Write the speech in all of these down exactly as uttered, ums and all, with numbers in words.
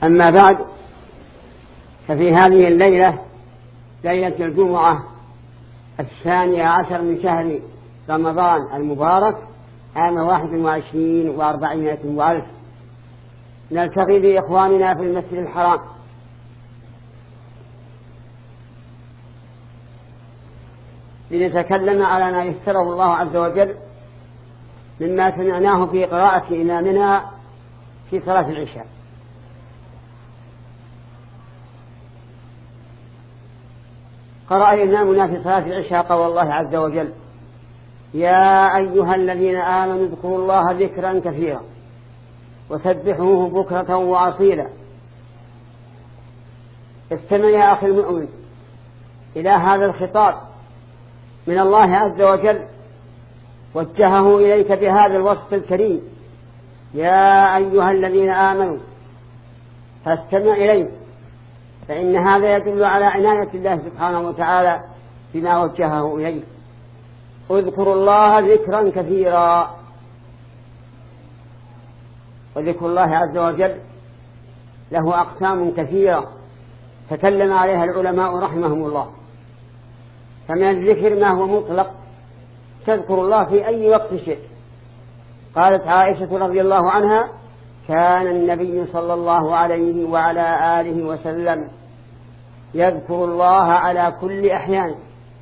أما بعد، ففي هذه الليلة ليلة الجمعة الثانية عشر من شهر رمضان المبارك عام واحد وعشرين وأربعمائة وألف، نلتقي بإخواننا في المسجد الحرام لنتكلم على ما يسره الله عز وجل مما سمعناه في قراءة إمامنا في صلاة العشاء. قرأ إمامنا في صلاة العشاء قول الله عز وجل: يا أيها الذين آمنوا اذكروا الله ذكرا كثيرا وسبحوه بكرة وأصيلا. استمع يا أخي المؤمن إلى هذا الخطاب من الله عز وجل، وجهه إليك بهذا الوصف الكريم: يا أيها الذين آمنوا، فاستمع إليه، فإن هذا يدل على عناية الله سبحانه وتعالى بما وجهه إليه. اذكروا الله ذكرا كثيرا. وذكر الله عز وجل له أقسام كثيرة تكلم عليها العلماء رحمهم الله. فمن الذكر ما هو مطلق، تذكر الله في أي وقت شئت. قالت عائشة رضي الله عنها: كان النبي صلى الله عليه وعلى آله وسلم يذكر الله على كل أحيان.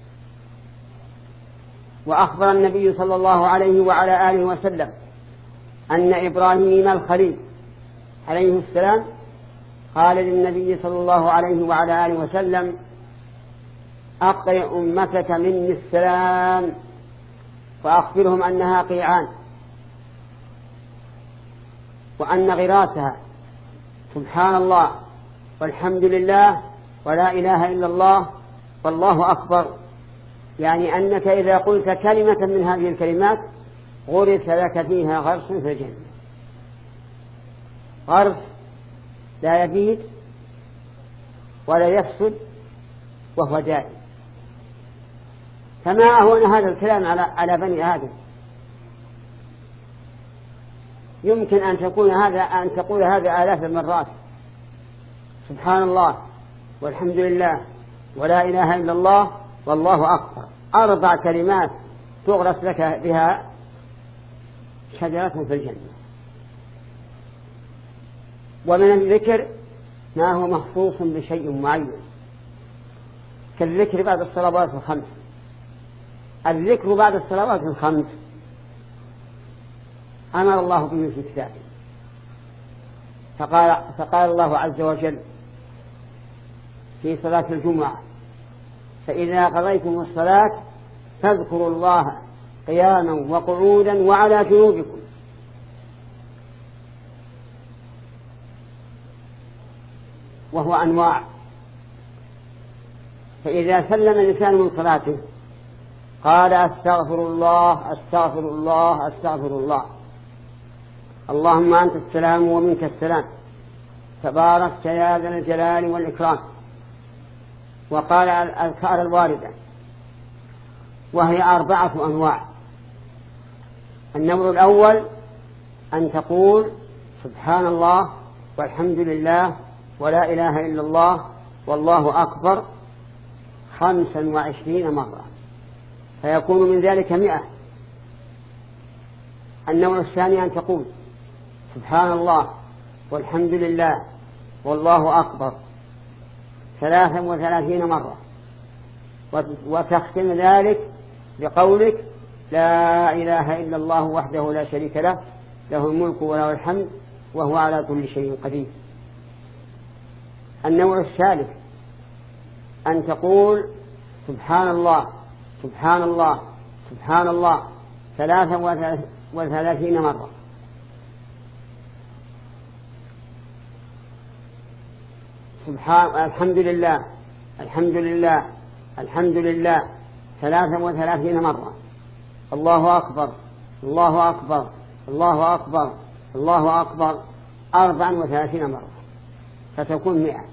وأخبر النبي صلى الله عليه وعلى آله وسلم أن إبراهيم الخليل عليه السلام قال للنبي صلى الله عليه وعلى آله وسلم: أقرئ أمتك مني السلام وأخبرهم أنها قيعان، وأن غراسها سبحان الله والحمد لله ولا إله إلا الله والله أكبر. يعني أنك إذا قلت كلمة من هذه الكلمات غرس لك فيها غرس في الجنة. غرس لا يبيد ولا يفسد وهو دائم. فما أهون هذا الكلام على على بني آدم. يمكن أن تكون هذا أن تقول هذا آلاف المرات: سبحان الله والحمد لله ولا إله إلا الله والله أكبر. أربع كلمات تغرس لك بها شجرة في الجنة. ومن الذكر ما هو مخصوص بشيء معين، كالذكر بعد الصلوات الخمس. الذكر بعد الصلوات الخمس أمر الله به في كتابه، فقال, فقال الله عز وجل في صلاة الجمعة: فإذا قضيتم الصلاة فاذكروا الله قياما وقعودا وعلى جنوبكم. وهو أنواع. فإذا سلم الإنسان من صلاته قال: أستغفر الله أستغفر الله أستغفر الله، اللهم أنت السلام ومنك السلام، تباركت يا ذا الجلال والإكرام. وقال الأذكار الواردة، وهي أربعة أنواع. النوع الأول أن تقول سبحان الله والحمد لله ولا إله إلا الله والله أكبر خمسا وعشرين مرة، فيكون من ذلك مئة. النوع الثاني أن تقول سبحان الله والحمد لله والله أكبر ثلاثا وثلاثين مرة، وتختم ذلك بقولك: لا إله إلا الله وحده لا شريك له، له الملك وله الحمد وهو على كل شيء قدير. النوع الثالث أن تقول سبحان الله سبحان الله سبحان الله ثلاثا وثلاثين مرة. سبحان الحمد لله الحمد لله الحمد لله ثلاثا وثلاثين مرة. الله أكبر الله أكبر الله أكبر الله أكبر أربعا وثلاثين مرة، فتكون مئة.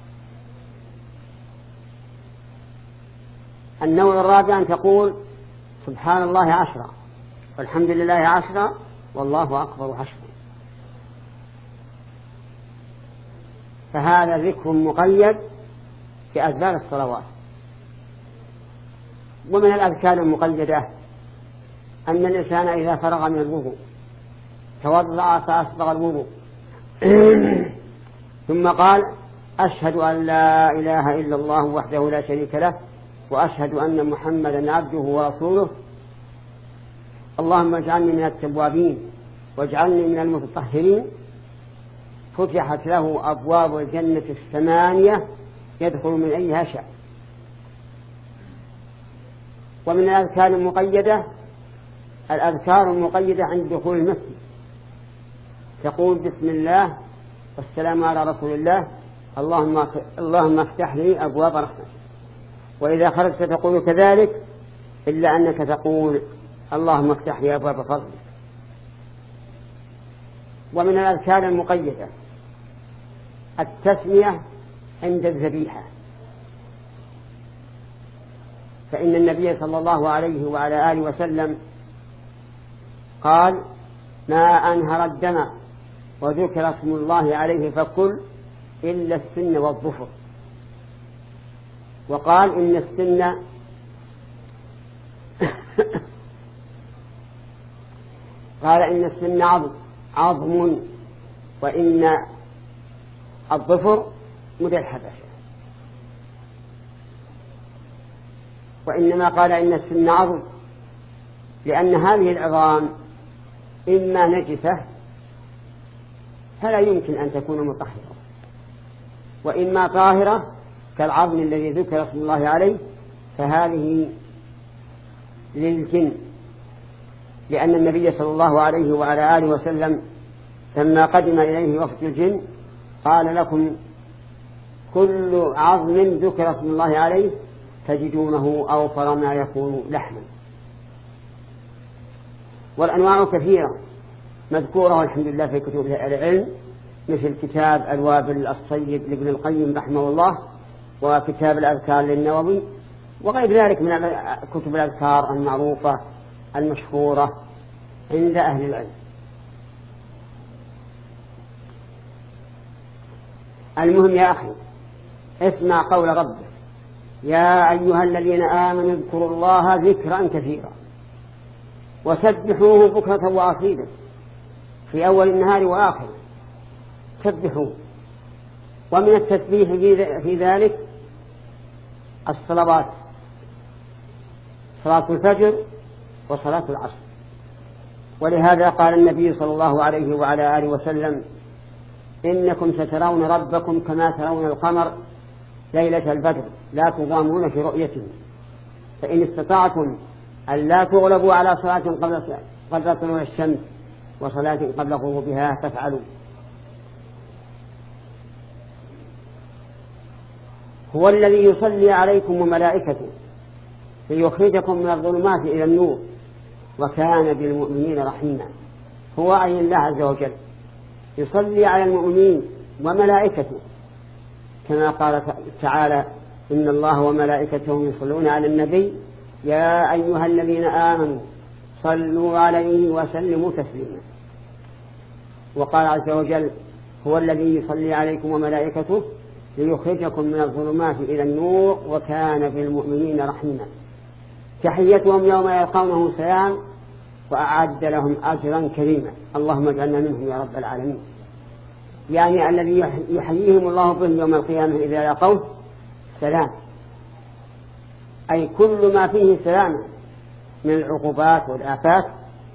النوع الرابع أن تقول سبحان الله عشرة والحمد لله عشرة والله أكبر عشرة. فهذا ذكر مقيد في أذكار الصلوات. ومن الأذكار المقيدة أن الإنسان إذا فرغ من الوضوء توضأ فأسبغ الوضوء ثم قال أشهد أن لا إله إلا الله وحده لا شريك له وأشهد أن محمدا عبده ورسوله اللهم اجعلني من التوابين واجعلني من المتطهرين، فتحت له أبواب الجنة الثمانية يدخل من أيها شاء. ومن الأذكار المقيدة الأذكار المقيدة عند دخول المسجد، تقول بسم الله والسلام على رسول الله اللهم اللهم افتح لي أبواب رحمتك. وإذا خرجت تقول كذلك إلا أنك تقول اللهم افتح لي أبواب فضلك. ومن الأذكار المقيدة التسمية عند الذبيحة، فإن النبي صلى الله عليه وعلى آله وسلم قال ما أنهر الدم وذكر اسم الله عليه فكل إلا السن والظفر. وقال إن السن قال إن السن عظم عظم وإن الظفر مدى الحبشة. وإنما قال إن السن عظم لأن هذه العظام إما نجسة فلا يمكن أن تكون مطهرة، وإما طاهرة كالعظم الذي ذكر اسم الله عليه فهذه للجن، لأن النبي صلى الله عليه وعلى آله وسلم لما قدم إليه وفد الجن قال لكم كل عظم ذكر اسم الله عليه تجدونه أوفر ما يكون لحما. والأنواع كثيرة مذكورة والحمد لله في كتب العلم، مثل كتاب الوابل الصيب لابن القيم رحمه الله وكتاب الأذكار للنووي وغير ذلك من كتب الأذكار المعروفة المشهورة عند أهل العلم. المهم يا أخي اسمع قول ربك يا أيها الذين آمنوا اذكروا الله ذكرا كثيرا وسبحوه بكرة وأصيلا في أول النهار وآخره، سبحوه. ومن التسبيح في ذلك الصلوات، صلاة الفجر وصلاة العصر. ولهذا قال النبي صلى الله عليه وعلى آله وسلم إنكم سترون ربكم كما ترون القمر ليلة البدر لا تضامون في رؤيته، فإن استطعتم أن لا تغلبوا على صلاة قبل قبل طلوع الشمس وصلاة قبل غروبها فافعلوا. هو الذي يصلي عليكم وملائكته ليخرجكم من الظلمات إلى النور وكان بالمؤمنين رحيما. هو أي الله عز وجل يصلي على المؤمنين وملائكته كما قال تعالى إن الله وملائكته يصلون على النبي يا أيها الذين آمنوا صلوا عليه وسلموا تسليما. وقال عز وجل هو الذي يصلي عليكم وملائكته ليخرجكم من الظلمات إلى النور وكان بالمؤمنين رحيما. تحيتهم يوم يلقونه سلام وأعد لهم أجرا كريما. اللهم اجعلنا منهم يا رب العالمين. يعني الذي يحييهم الله به يوم القيامة إذا لقوه سلام، أي كل ما فيه سلام من العقوبات والآفات،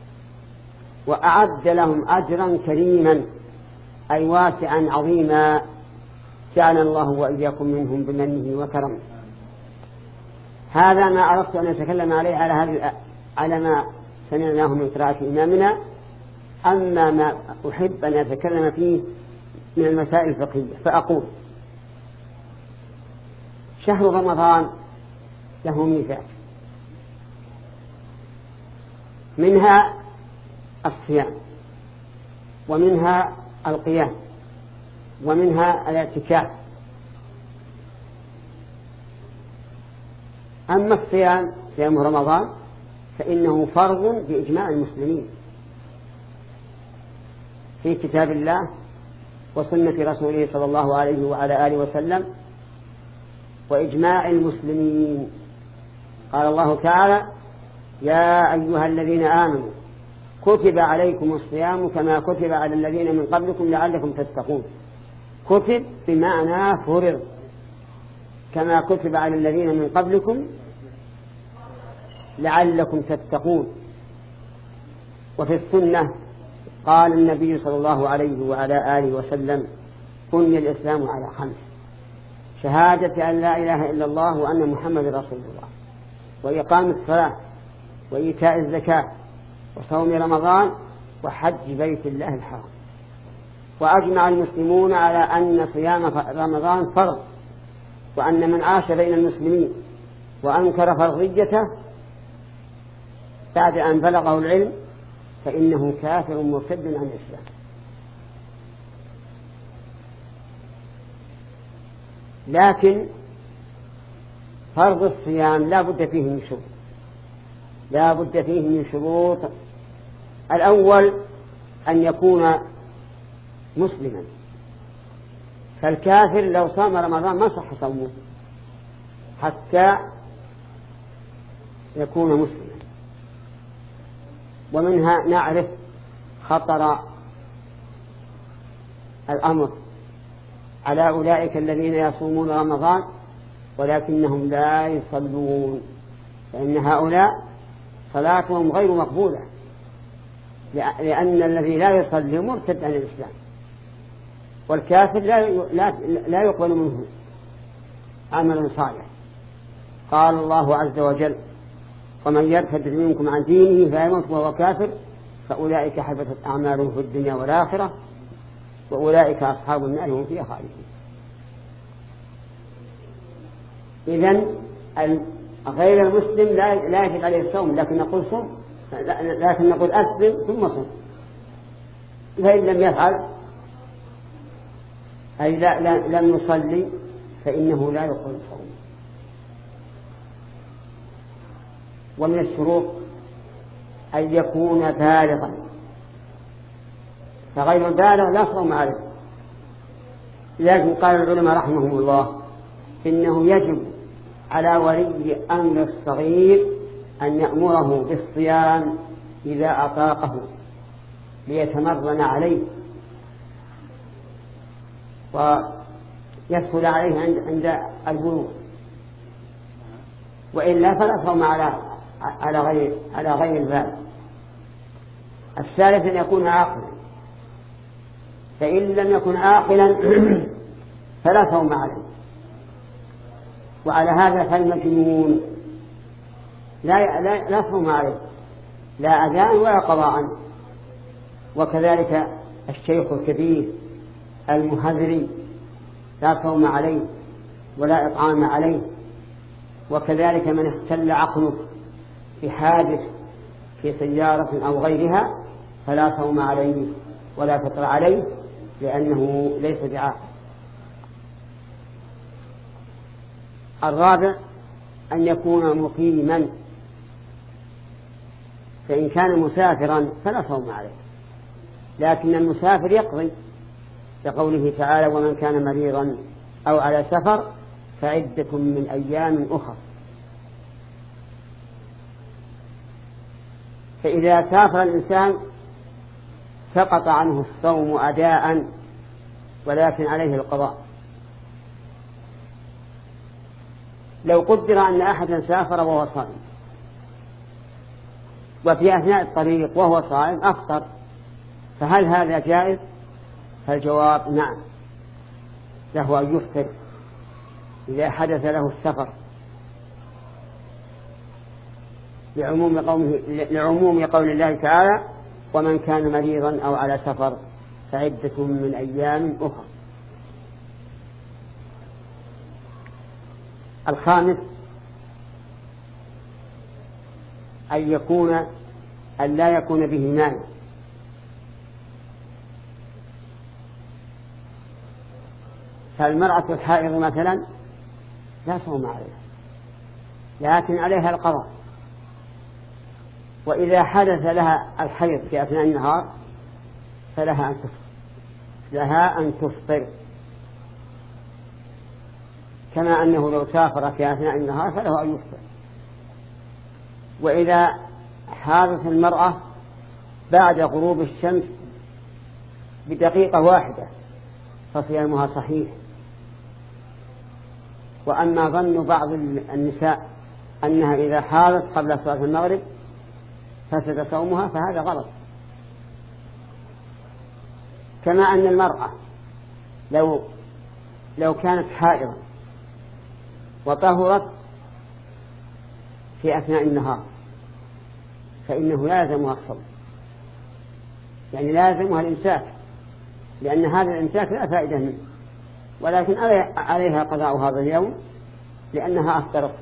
وأعد لهم أجرا كريما أي واسعا عظيما جعلنا الله وإياكم منهم بمنه وكرمه. هذا ما أردت أن أتكلم عليه على هذه على ما سمعناه من قراءة إمامنا. أما ما أحب أن أتكلم فيه من المسائل الفقهية فأقول شهر رمضان له ميزات، منها الصيام ومنها القيام ومنها الاعتكاف. أما الصيام صيام رمضان فإنه فرض بإجماع المسلمين في كتاب الله وسنة رسوله صلى الله عليه وعلى آله وسلم وإجماع المسلمين. قال الله تعالى: يا أيها الذين آمنوا كتب عليكم الصيام كما كتب على الذين من قبلكم لعلكم تتقون. كتب بمعنى فرض، كما كتب على الذين من قبلكم لعلكم تتقون. وفي السنة قال النبي صلى الله عليه وعلى آله وسلم: بني الإسلام على خمس: شهادة أن لا إله إلا الله وأن محمد رسول الله، وإقام الصلاة، وإيتاء الزكاة، وصوم رمضان، وحج بيت الله الحرام. وأجمع المسلمون على أن صيام رمضان فرض، وأن من عاش بين المسلمين وأنكر فرضيته بعد أن بلغه العلم فإنه كافر مرتد عن الإسلام. لكن فرض الصيام لا بد فيه من شروط، لا بد فيه من شروط. الأول أن يكون مسلما، فالكافر لو صام رمضان ما صح صومه حتى يكون مسلما. ومنها نعرف خطر الأمر على أولئك الذين يصومون رمضان ولكنهم لا يصلون، فإن هؤلاء صلاتهم غير مقبولة، لأن الذي لا يصلي مرتد عن الإسلام، والكافر لا يقبل منه عمل صالح. قال الله عز وجل: ومن يرتد منكم عن دينه فيموت وهو كافر فأولئك حبطت أعمالهم في الدنيا والآخرة وأولئك أصحاب النار هم فيها خالدون. إذن غير المسلم لا يجب عليه الصوم، لكن نقول صوم، لكن نقول أسلم ثم صوم. فإن لم يفعل أي لا لا لم يصلي فإنه لا يقبل صوم. ومن الشروط أن يكون بالغا، فغير البالغ لا صوم عليه. لكن قال العلماء رحمهم الله إنه يجب على ولي أمر الصغير أن يأمره بالصيام إذا أطاقه ليتمرن عليه ويسهل عليه عند البلوغ، وإلا فلا صوم على على غير على غير البالغ. الثالث أن يكون عاقلا، فإن لم يكن عاقلا فلا صوم عليه. وعلى هذا فالمجنون لا لا لا صوم عليه، لا أداء ولا قضاء. وكذلك الشيخ الكبير المهذري لا صوم عليه ولا إطعام عليه. وكذلك من اختل عقله بحادث في سيارة أو غيرها فلا صوم عليه ولا فطر عليه، لأنه ليس بعاقل. الرابع أن يكون مقيما، فإن كان مسافرا فلا صوم عليه، لكن المسافر يقضي لقوله تعالى: ومن كان مريضا أو على سفر فعدة من أيام أخر. فإذا سافر الإنسان سقط عنه الصوم أداء، ولكن عليه القضاء. لو قدر أن أحدا سافر وهو صائم وفي أثناء الطريق وهو صائم أفطر، فهل هذا جائز؟ فالجواب نعم، له أن يفطر إذا حدث له السفر، لعموم قوله لعموم قول الله تعالى: ومن كان مريضا أو على سفر فعدة من أيام أخرى. الخامس أن يكون أن لا يكون به مانع، فالمرأة الحائض مثلا لا صوم عليها لكن عليها القضاء، وإذا حدث لها الحيض في أثناء النهار فلها أن تفطر. لها أن تفطر، كما أنه لو سافر في أثناء النهار فله أن يفطر. وإذا حاضت المرأة بعد غروب الشمس بدقيقة واحدة فصيامها صحيح. وأما ظن بعض النساء أنها إذا حاضت قبل صلاة المغرب فسد صومها فهذا غلط. كما أن المرأة لو لو كانت حائضا وطهرت في أثناء النهار فإنه لازمها الصوم، يعني لازمها الإمساك، لأن هذا الإمساك لا فائدة منه، ولكن عليها قضاء هذا اليوم لأنها أفطرت.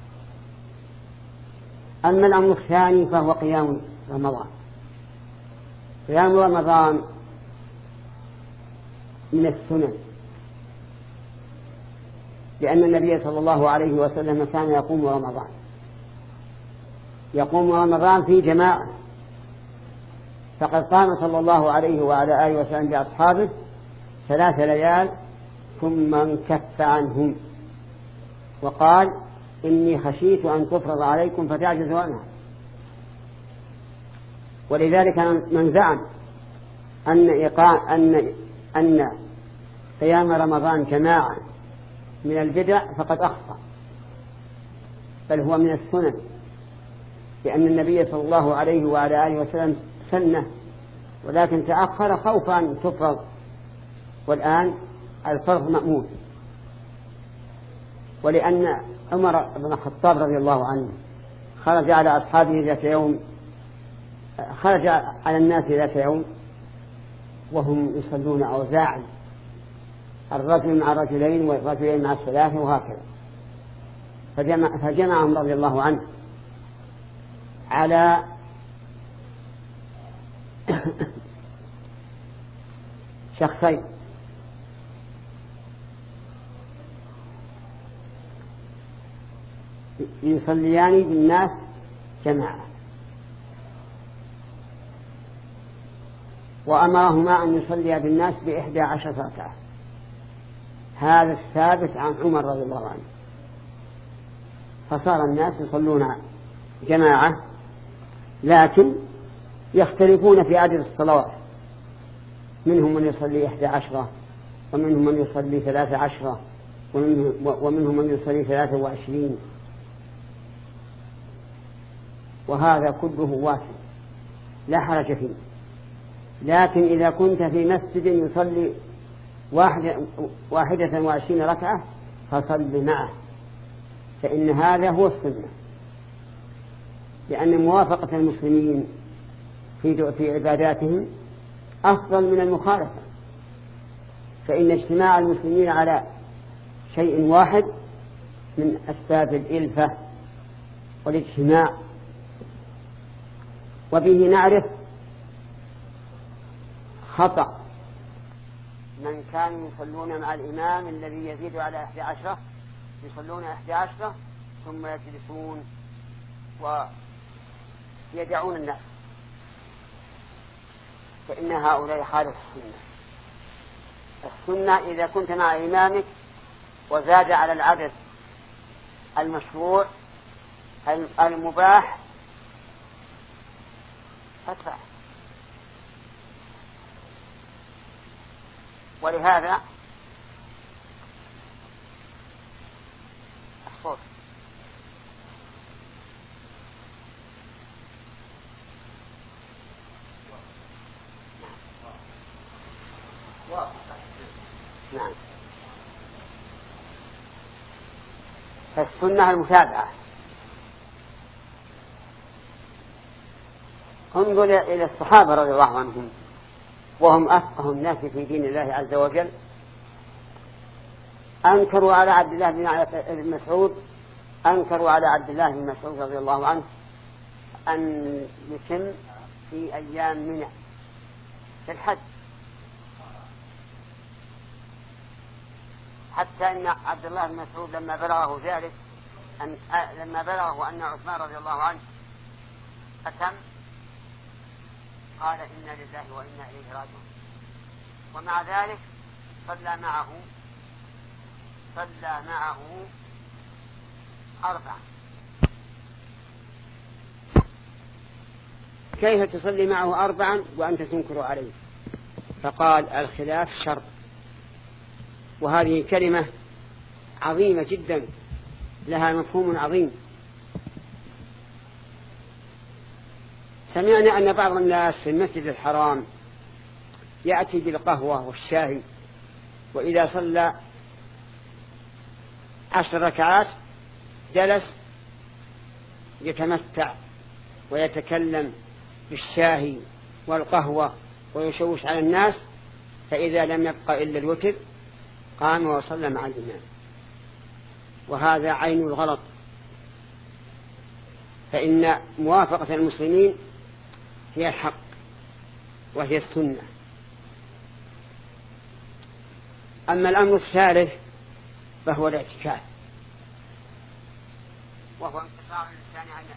أما الأمر الثاني فهو قيام رمضان. قيام رمضان من السنن، لأن النبي صلى الله عليه وسلم كان يقوم رمضان يقوم رمضان في جماعة، فقد قام صلى الله عليه وعلى آله وسلم بأصحابه ثلاث ليال ثم انكف عنهم وقال إني خشيت أن تفرض عليكم فتعجزوا عنها. ولذلك من زعم أن إيقاع أن أن قيام رمضان جماعة من البدع فقد أخطأ، بل هو من السنن، لأن النبي صلى الله عليه وعلى آله وسلم سنه، ولكن تأخر خوفا أن تفرض، والآن الفرض مأمون. ولأن عمر بن الخطاب رضي الله عنه خرج على أصحابه ذات يوم خرج على الناس ذات يوم وهم يصلون أوزاعا، الرجل مع رجلين والرجلين مع الثلاثة وهكذا، فجمع فجمعهم رضي الله عنه على شخصين، يصليان بالناس جماعة، وأمرهما أن يصليا بالناس بإحدى عشر ركعة. هذا الثابت عن عمر رضي الله عنه. فصار الناس يصلون جماعة، لكن يختلفون في عدد الصلوات، منهم من يصلي إحدى عشرة، ومنهم من يصلي ثلاثة عشرة، ومنهم من يصلي ثلاثة وعشرين، وهذا كله واسع لا حرج فيه. لكن إذا كنت في مسجد يصلي واحدة, واحدة وعشرين ركعة فصل معه، فإن هذا هو السنة، لأن موافقة المسلمين في في عباداتهم أفضل من المخالفة، فإن اجتماع المسلمين على شيء واحد من أسباب الإلفة والاجتماع. وبه نعرف خطأ من كانوا يصلون مع الإمام الذي يزيد على إحدى عشرة، يصلون إحدى عشرة ثم يجلسون ويدعون الناس، فإن هؤلاء خالف السنة. السنة إذا كنت مع إمامك وزاد على العدد المشروع المباح فادفع. ولهذا الصوت نعم. فالسنة المتابعة. انظر إلى الصحابة رضي الله عنهم وهم أفقه الناس في دين الله عز وجل، أنكروا على عبد الله بن مسعود أنكروا على عبد الله بن مسعود رضي الله عنه أن يتم في أيام منى في الحج، حتى أن عبد الله بن مسعود لما بلغه ذلك أن لما بلغه أن عثمان رضي الله عنه أتم قال إنا لله وإنا إليه راجعون، ومع ذلك صلى معه صلى معه أربعة. كيف تصلي معه أربعا وأنت تنكر عليه؟ فقال الخلاف شر. وهذه كلمة عظيمة جدا لها مفهوم عظيم. سمعنا أن بعض الناس في المسجد الحرام يأتي بالقهوة والشاي، وإذا صلى عشر ركعات جلس يتمتع ويتكلم بالشاي والقهوة ويشوش على الناس، فإذا لم يبقى إلا الوتر قام وصلى مع الإمام. وهذا عين الغلط، فإن موافقة المسلمين هي الحق وهي السنة. أما الأمر الثالث فهو الاعتكاف، وهو انقطاع الإنسان عن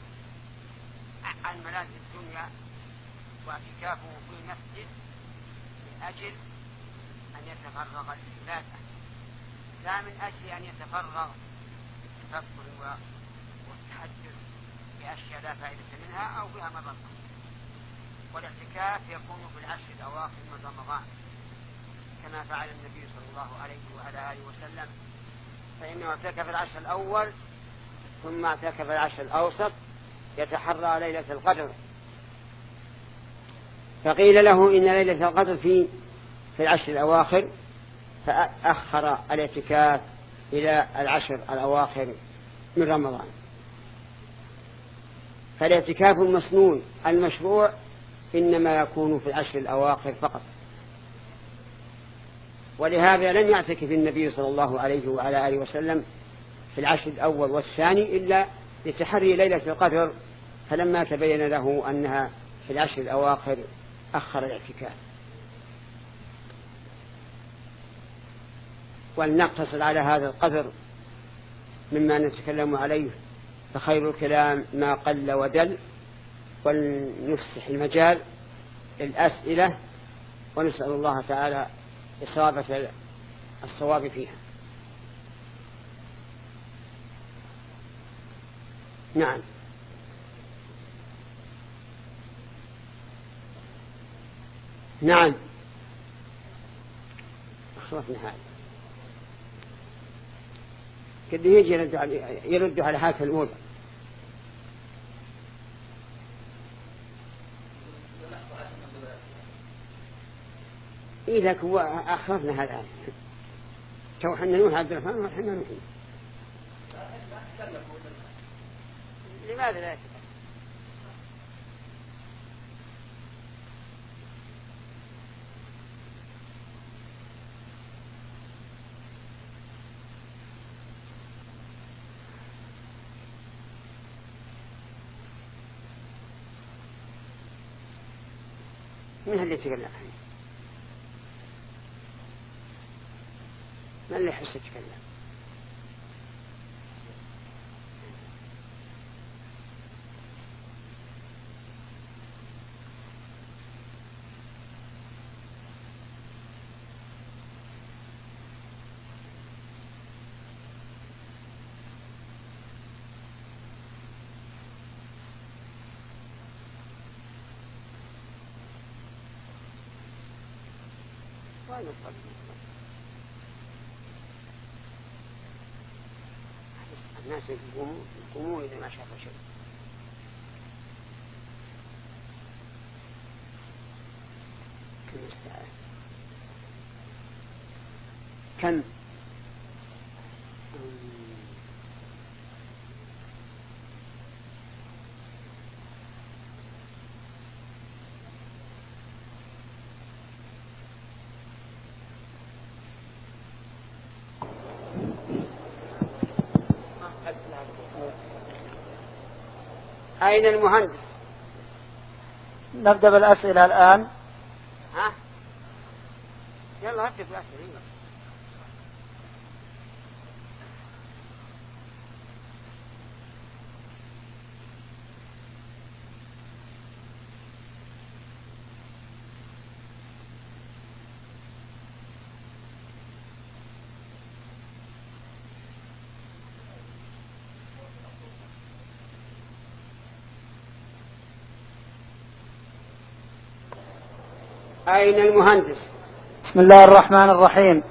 عن ملاذ الدنيا، واعتكافه في مسجد من أجل أن يتفرغ للعبادة، لا من أجل أن يتفرغ للتفكر والتحدث بأشياء لا فائدة منها أو بها مضرة. والاعتكاف يكون في العشر الأواخر من رمضان كما فعل النبي صلى الله عليه وعلى آله وسلم، فإنه اعتكف العشر الأول ثم اعتكف العشر الأوسط يتحرى ليلة القدر. فقيل له إن ليلة القدر في في العشر الأواخر، فأخر الاعتكاف إلى العشر الأواخر من رمضان. فالاعتكاف المسنون المشروع إنما يكون في العشر الأواخر فقط، ولهذا لم يعتكف النبي صلى الله عليه وعلى آله وسلم في العشر الأول والثاني إلا لتحري ليلة القدر، فلما تبين له أنها في العشر الأواخر أخر الاعتكاف. ولنقتصر على هذا القدر مما نتكلم عليه، فخير الكلام ما قل ودل، ولنفسح المجال للأسئلة، ونسأل الله تعالى إصابة الصواب فيها. نعم. نعم أخرفنا هذا كده يجي يرد على, يرد على هذا الأولى. إذا هو أخرفنا هذا تو حنا نوح عبد الرحمن وحنا نوح. لماذا لا يتكلم؟ من اللي يتكلم؟ من اللي يحس يتكلم؟ الناس يقومون إذا ما شافوا شيء. كم الساعة؟ كم؟ أين المهندس؟ نبدأ بالأسئلة الآن. ها؟ يلا هاتف الأسئلة. أين المهندس؟ بسم الله الرحمن الرحيم.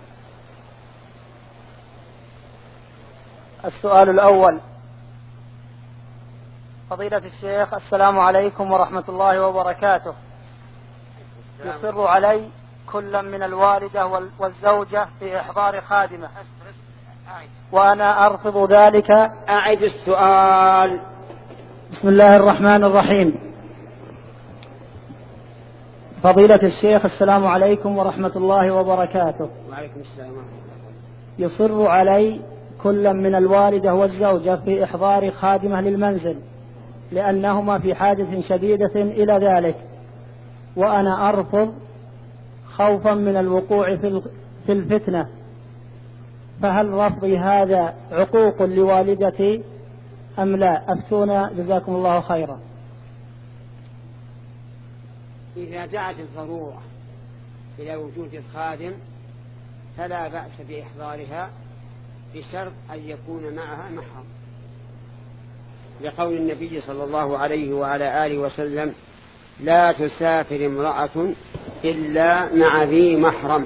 السؤال الأول: فضيلة الشيخ، السلام عليكم ورحمة الله وبركاته. يصر علي كل من الوالدة والزوجة في إحضار خادمة، وأنا أرفض ذلك. أعد السؤال. بسم الله الرحمن الرحيم. فضيلة الشيخ، السلام عليكم ورحمة الله وبركاته. وعليكم السلام. يصر علي كل من الوالدة والزوجة في إحضار خادمة للمنزل، لأنهما في حاجة شديدة إلى ذلك، وأنا أرفض خوفا من الوقوع في الفتنة، فهل رفضي هذا عقوق لوالدتي أم لا؟ أفتونا جزاكم الله خيرا. إذا دعت الضرورة إلى وجود الخادم فلا بأس بإحضارها، بشرط أن يكون معها محرم، لقول النبي صلى الله عليه وعلى آله وسلم: لا تسافر امرأة إلا مع ذي محرم.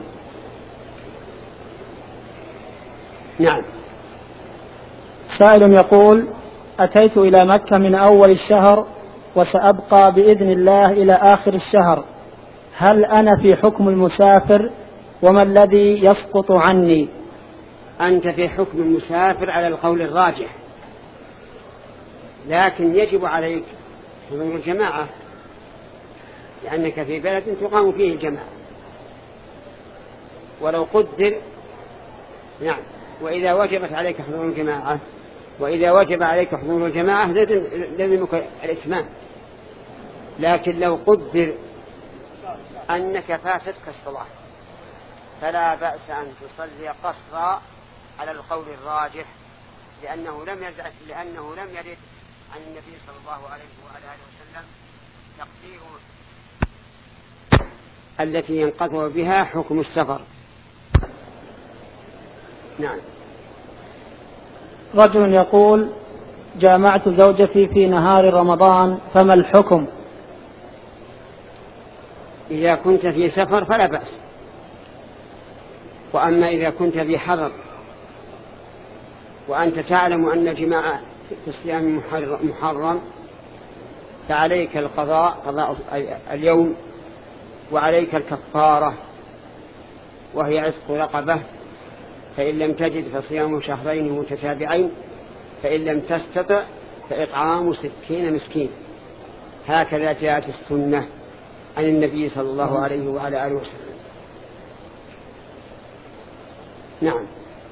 نعم. سائل يقول: أتيت إلى مكة من أول الشهر وسأبقى بإذن الله إلى آخر الشهر، هل أنا في حكم المسافر؟ وما الذي يسقط عني؟ أنت في حكم المسافر على القول الراجح، لكن يجب عليك حضور الجماعة، لأنك في بلد تقام فيه الجماعة ولو قدر. نعم. وإذا وجبت عليك حضور الجماعة وإذا وجب عليك حضور الجماعة لازمك الإتمام، لكن لو قدر أنك فاتتك الصلاة فلا بأس أن تصلي قصرا على القول الراجح، لأنه لم يرد لأنه لم يرد عن النبي صلى الله عليه وعلى آله وسلم تقدير التي ينقطع بها حكم السفر. نعم. رجل يقول: جامعت زوجتي في نهار رمضان، فما الحكم؟ إذا كنت في سفر فلا بأس، وأما إذا كنت في حضر وأنت تعلم أن الجماعة في الصيام محرم فعليك القضاء، قضاء اليوم، وعليك الكفارة وهي عتق رقبة، فإن لم تجد فصيام شهرين متتابعين، فإن لم تستطع فإطعام ستين مسكين. هكذا جاءت السنة عن النبي صلى الله عليه وعلى آله وسلم. نعم.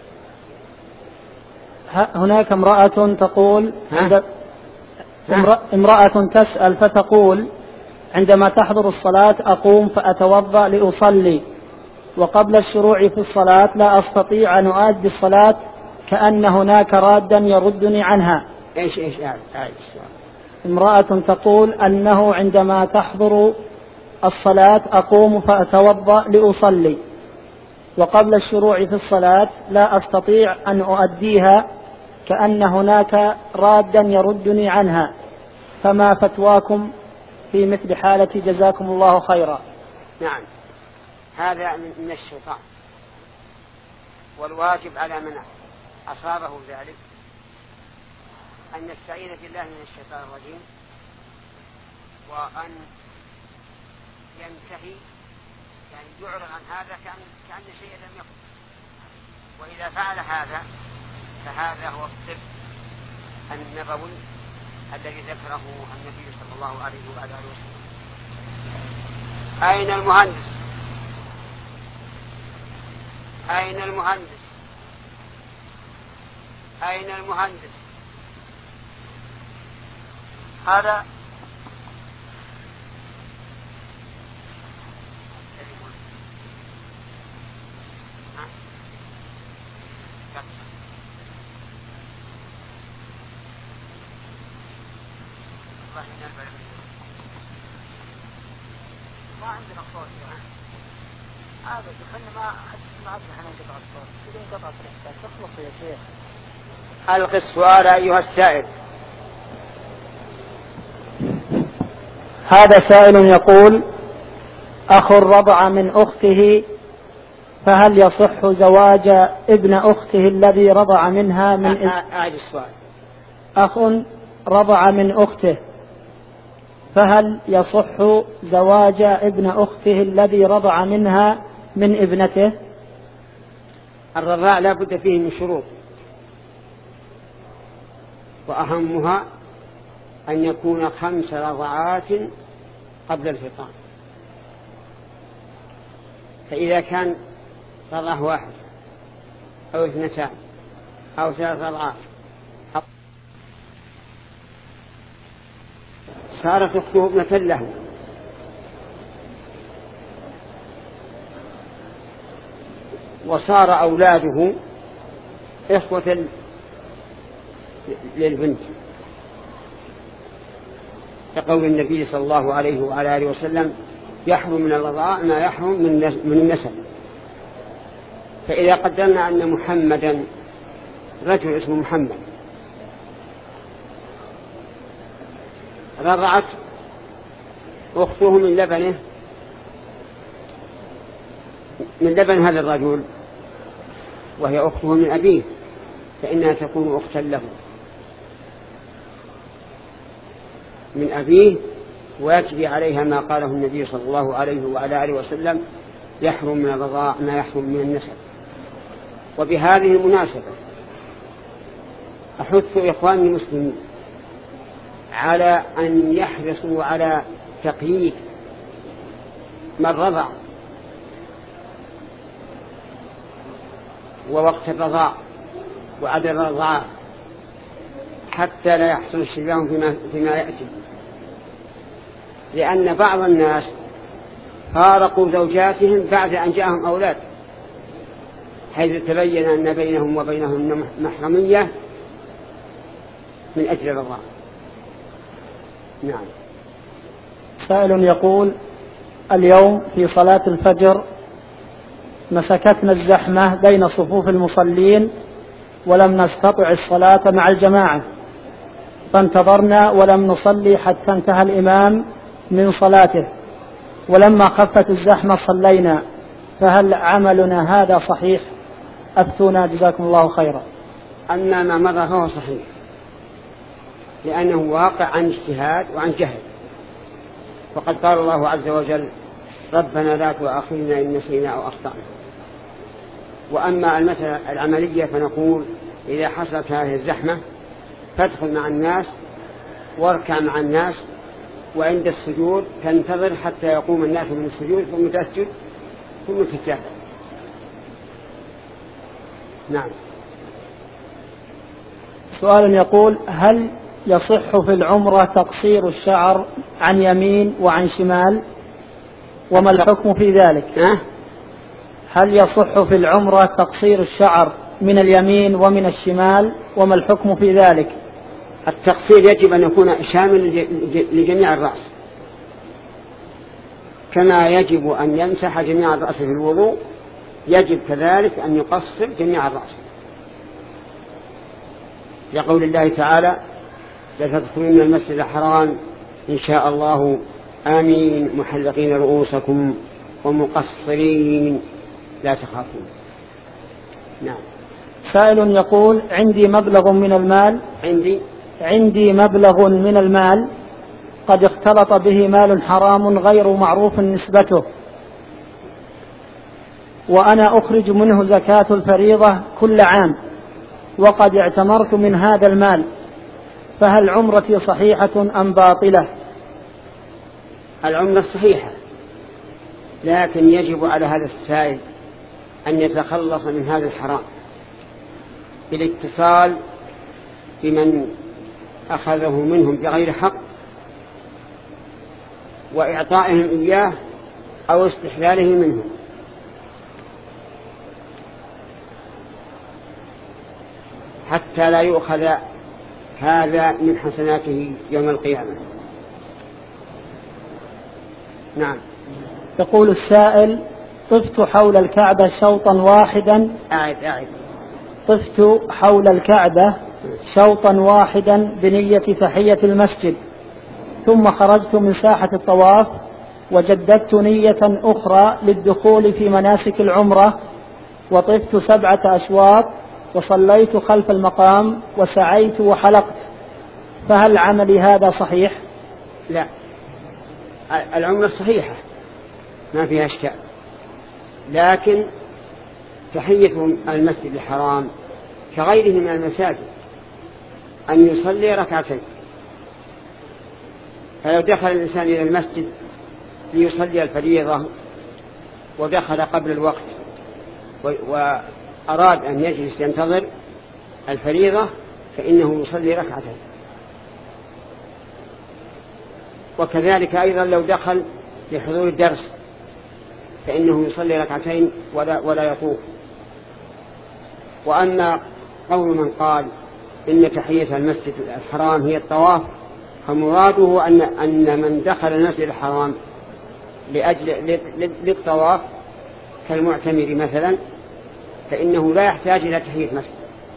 هناك امرأة تقول عند... امرأة تسأل فتقول: عندما تحضر الصلاة أقوم فأتوضأ لأصلي، وقبل الشروع في الصلاة لا أستطيع أن أؤدي الصلاة، كأن هناك رادا يردني عنها. إيش إيش يعني؟ امرأة تقول أنه عندما تحضر الصلاة أقوم فأتوضأ لأصلي، وقبل الشروع في الصلاة لا أستطيع أن أؤديها، كأن هناك رادا يردني عنها، فما فتواكم في مثل حالتي؟ جزاكم الله خيرا. نعم. هذا من الشيطان، والواجب على من أصابه ذلك أن يستعيذ بالله من الشيطان الرجيم، وأن ينتهي، يعني يعرض عن هذا كأن, كأن شيء لم يكن. وإذا فعل هذا فهذا هو الطب النبوي الذي ذكره النبي صلى الله عليه وعلى آله وسلم. أين المهندس؟ أين المهندس؟ أين المهندس؟ هذا ما عندنا صوت يعني. هذا دخلنا ما ما عندنا احنا نقطع الصوت، بدون قطع الإحسان تخلص يا شيخ. ألقي السؤال أيها السائل. هذا سائل يقول: أخ رضع من أخته فهل يصح زواج ابن أخته الذي رضع منها من أعد السؤال. أخ رضع من أخته فهل يصح زواج ابن أخته الذي رضع منها من ابنته؟ الرضاع لا بد فيه من شروط، وأهمها أن يكون خمس رضعات قبل الفطام. فإذا كان رضع واحد أو اثنتان أو ثلاث رضعات صارت أخته ابنة له، وصار أولاده إخوة للبنت، كقول النبي صلى الله عليه وعلى آله وسلم: يحرم من الرضاع ما يحرم من النسب. فإذا قدرنا أن محمدا رجل اسمه محمد رضعت أخته من لبنه من لبن هذا الرجل وهي أخته من أبيه، فإنها تكون أختا له من أبيه، ويجري عليها ما قاله النبي صلى الله عليه وعلى آله وسلم: يحرم من الرضاع ما يحرم من النسب. وبهذه المناسبة أحث إخواني المسلمين على أن يحرصوا على تقييد من رضع ووقت الرضاع وعدد الرضاع، حتى لا يحصل الشباب فيما, فيما يأتي، لأن بعض الناس فارقوا زوجاتهم بعد أن جاءهم أولاد، حيث تبين أن بينهم وبينهم محرمية من أجل الرضاع. نعم. سائل يقول: اليوم في صلاة الفجر مسكتنا الزحمة بين صفوف المصلين ولم نستطع الصلاة مع الجماعة، فانتظرنا ولم نصلي حتى انتهى الإمام من صلاته، ولما خفت الزحمة صلينا، فهل عملنا هذا صحيح؟ أفتونا جزاكم الله خيرا. أما ما مضى فهو صحيح، لأنه واقع عن اجتهاد وعن جهل، وقد قال الله عز وجل: ربنا لا تؤاخذنا إن نسينا أو أخطأنا. وأما المسألة العملية فنقول: إذا حصلت هذه الزحمة فادخل مع الناس واركع مع الناس، وعند السجود تنتظر حتى يقوم الناس من السجود ثم تسجد ثم تتشهد. نعم. سؤال يقول: هل يصح في العمرة تقصير الشعر عن يمين وعن شمال، وما الحكم في ذلك؟ أه؟ هل يصح في العمرة تقصير الشعر من اليمين ومن الشمال، وما الحكم في ذلك؟ التقصير يجب أن يكون شامل لجميع الرأس، كما يجب أن يمسح جميع الرأس في الوضوء يجب كذلك أن يقصر جميع الرأس، يقول الله تعالى: لتدخلن المسجد الحرام إن شاء الله آمين محلقين رؤوسكم ومقصرين لا تخافون. نعم. سائل يقول: عندي مبلغ من المال عندي عندي مبلغ من المال قد اختلط به مال حرام غير معروف نسبته، وأنا أخرج منه زكاة الفريضة كل عام، وقد اعتمرت من هذا المال، فهل عمرتي صحيحة أم باطلة؟ العمرة صحيحة، لكن يجب على هذا السائل أن يتخلص من هذا الحرام بالاتصال بمن أخذه منهم بغير حق وإعطائهم إياه أو استحلاله منهم، حتى لا يؤخذ هذا من حسناته يوم القيامة. نعم. يقول السائل: طفت حول الكعبة شوطا واحدا أعد أعد طفت حول الكعبة شوطا واحدا بنية تحية المسجد، ثم خرجت من ساحة الطواف وجددت نية أخرى للدخول في مناسك العمرة، وطفت سبعة أشواط، وصليت خلف المقام، وسعيت وحلقت، فهل عملي هذا صحيح؟ لا، العمرة صحيحة ما فيها اشكال، لكن تحية المسجد الحرام كغيره من المساجد أن يصلي ركعتين. فلو دخل الإنسان إلى المسجد ليصلي الفريضة ودخل قبل الوقت وأراد أن يجلس ينتظر الفريضة فإنه يصلي ركعتين. وكذلك أيضا لو دخل لحضور الدرس فإنه يصلي ركعتين ولا, ولا يطوف. وأما قول من قال إن تحية المسجد الحرام هي الطواف فمراده أن, أن من دخل المسجد الحرام لأجل للطواف كالمعتمر مثلا فإنه لا يحتاج إلى تحية مسجد.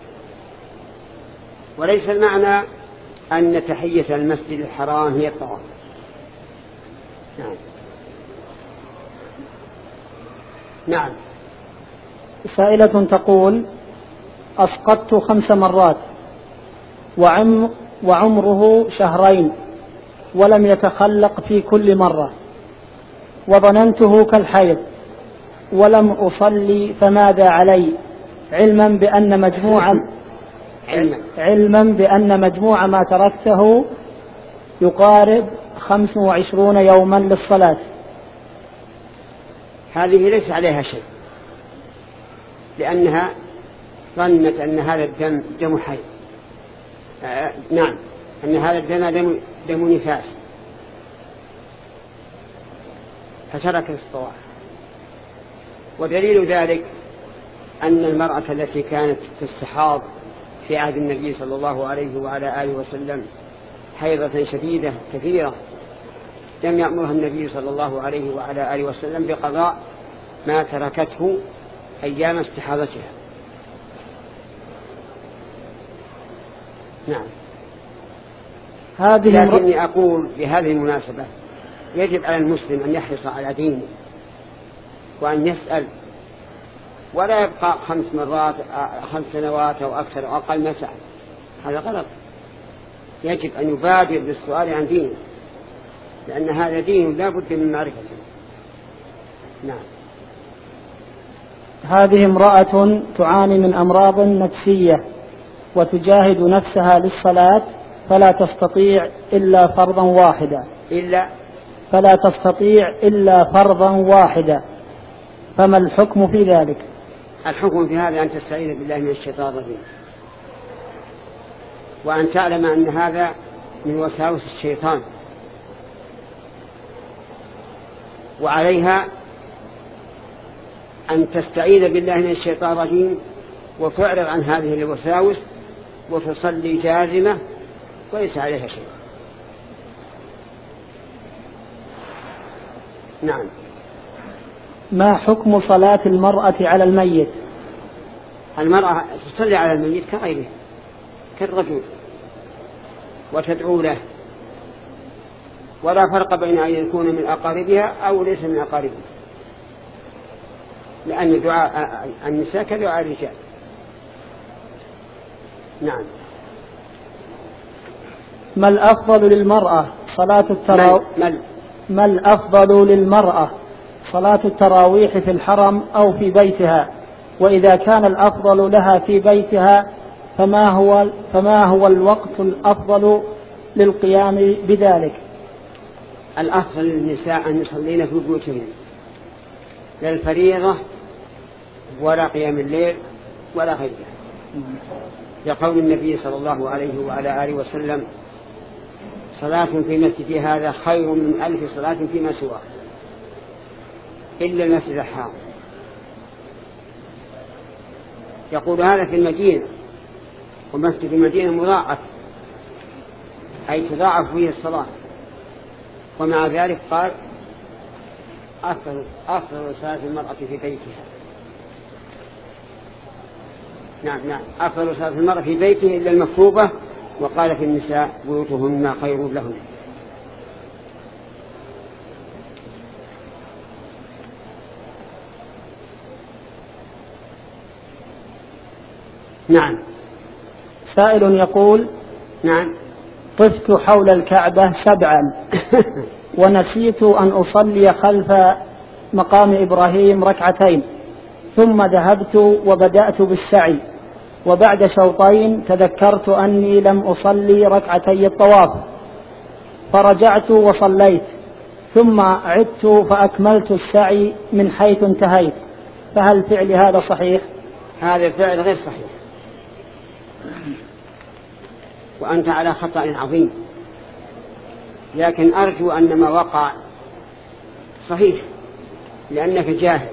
وليس المعنى أن تحية المسجد الحرام هي الطواف. نعم. نعم. سائلة تقول: أسقطت خمس مرات وعم وعمره شهرين ولم يتخلق في كل مرة، وظننته كالحيض ولم أصلي، فماذا علي؟ علما بأن مجموع علما بأن مجموع ما تركته يقارب خمس وعشرون يوما للصلاة. هذه ليس عليها شيء، لأنها ظنت أن هذا الدم دم حي. آه نعم، أن هذا الدم دم, دم نفاس فترك الطواف. ودليل ذلك أن المرأة التي كانت تستحاض في عهد النبي صلى الله عليه وعلى آله وسلم حيضة شديدة كثيرة لم يأمرها النبي صلى الله عليه وعلى آله وسلم بقضاء ما تركته أيام استحاضتها. نعم. هذه لكني أقول بهذه المناسبة يجب على المسلم أن يحرص على دينه وأن يسأل، ولا يبقى خمس مرات خمس سنوات أو أكثر أو أقل ما سأل. هذا غلط. يجب أن يبادر بالسؤال عن دينه، لأن هذا دين لا بد من معرفته. نعم. هذه امرأة تعاني من أمراض نفسية وتجاهد نفسها للصلاة فلا تستطيع إلا فرضا واحدا إلا فلا تستطيع إلا فرضا واحدا فما الحكم في ذلك؟ الحكم في هذا أن تستعيذ بالله من الشيطان الرجيم، وأن تعلم أن هذا من وساوس الشيطان، وعليها أن تستعيذ بالله من الشيطان الرجيم وتعرض عن هذه الوساوس وتصلي جازمة وليس عليها شيء. نعم. ما حكم صلاة المرأة على الميت؟ المرأة تصلي على الميت كغيره كالرجل وتدعو له، ولا فرق بين أن يكون من أقاربها أو ليس من أقاربها، لأن دعاء النساء كدعاء الرجال. نعم. ما الأفضل للمرأة صلاة التراويح مل. ما الأفضل للمرأة صلاة التراويح في الحرم أو في بيتها؟ وإذا كان الأفضل لها في بيتها فما هو فما هو الوقت الأفضل للقيام بذلك؟ الأفضل للنساء أن يصلين في بيوتهن لا الفريضة ولا قيام الليل ولا غيرها، لقول النبي صلى الله عليه وعلى آله وسلم: صلاة في مسجد هذا خير من ألف صلاة فيما سواه إلا المسجد الحرام. يقول هذا في المدينة، ومسجد المدينة مضاعف أي تضاعف فيه الصلاة، ومع ذلك قال: أفضل أفضل صلاة المرأة في بيتها. نعم نعم أفضل صلاة المرأة في بيته إلا المكتوبة، وقال في النساء: بيوتهن خير لهن. نعم. سائل يقول: نعم. طفت حول الكعبة سبعا ونسيت أن أصلي خلف مقام إبراهيم ركعتين، ثم ذهبت وبدأت بالسعي، وبعد شوطين تذكرت أني لم أصلي ركعتي الطواف فرجعت وصليت، ثم عدت فأكملت السعي من حيث انتهيت، فهل فعل هذا صحيح؟ هذا الفعل غير صحيح، وأنت على خطأ عظيم، لكن أرجو أن ما وقع صحيح لأنك جاهل.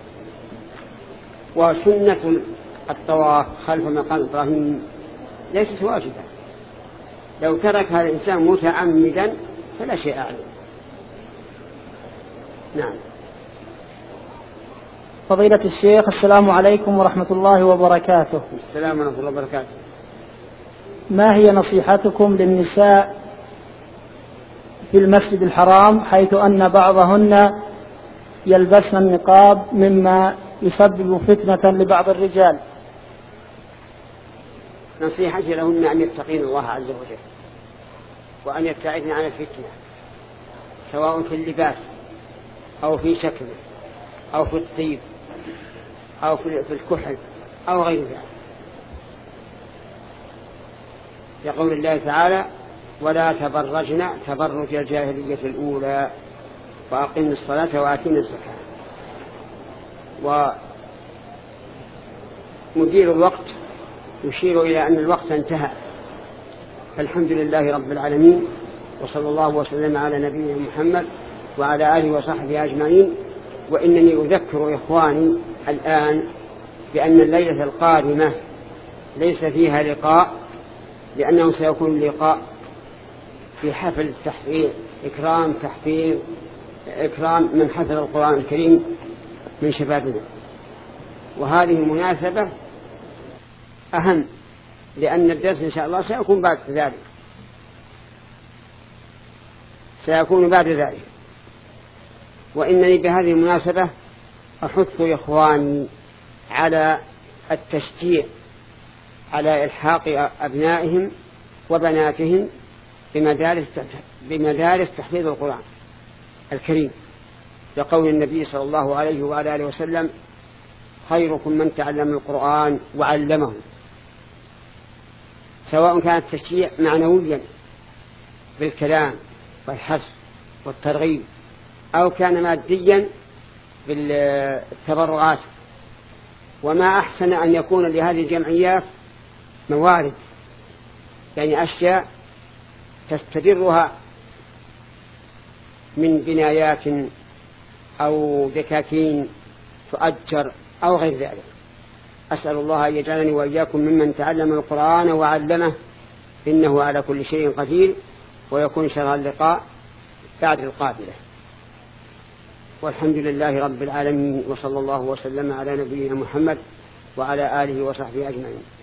وسنة الطواف خلف مقام إبراهيم ليست واجبة، لو ترك هذا الإنسان متعمدا فلا شيء عليه. نعم. فضيلة الشيخ، السلام عليكم ورحمة الله وبركاته. السلام ورحمة الله وبركاته. ما هي نصيحتكم للنساء في المسجد الحرام حيث أن بعضهن يلبسن النقاب مما يسبب فتنة لبعض الرجال؟ نصيحتي لهن أن يتقين الله عز وجل، وأن يبتعدن عن الفتنة، سواء في اللباس أو في شكله أو في الطيب أو في الكحل أو غير ذلك، يقول الله تعالى: ولا تبرجن تبرج الجاهلية الأولى وأقمن الصلاة وآتين الزكاة. ومدير الوقت يشير إلى أن الوقت انتهى، فالحمد لله رب العالمين، وصلى الله وسلم على نبينا محمد وعلى آله وصحبه أجمعين. وإنني أذكر إخواني الآن بأن الليلة القادمة ليس فيها لقاء، لأنه سيكون لقاء في حفل تحفيظ إكرام تحفيظ إكرام من حفظ القرآن الكريم من شبابنا، وهذه المناسبة أهم، لأن الدرس إن شاء الله سيكون بعد ذلك سيكون بعد ذلك وإنني بهذه المناسبة أحث إخواني على التشجيع على إلحاق أبنائهم وبناتهم بمدارس بمدارس تحفيظ القرآن الكريم، لقول النبي صلى الله عليه وعلى آله وسلم: خيركم من تعلم القرآن وعلمه. سواء كان التشجيع معنويا بالكلام والحث والترغيب، أو كان ماديا بالتبرعات. وما أحسن أن يكون لهذه الجمعيات موارد، يعني أشياء تستدرها من بنايات أو دكاكين تؤجر أو غير ذلك. أسأل الله أن يجعلني وإياكم ممن تعلم القرآن وعلمه، إنه على كل شيء قدير. ويكون إن شاء الله اللقاء بعد القابلة. والحمد لله رب العالمين، وصلى الله وسلم على نبينا محمد وعلى آله وصحبه أجمعين.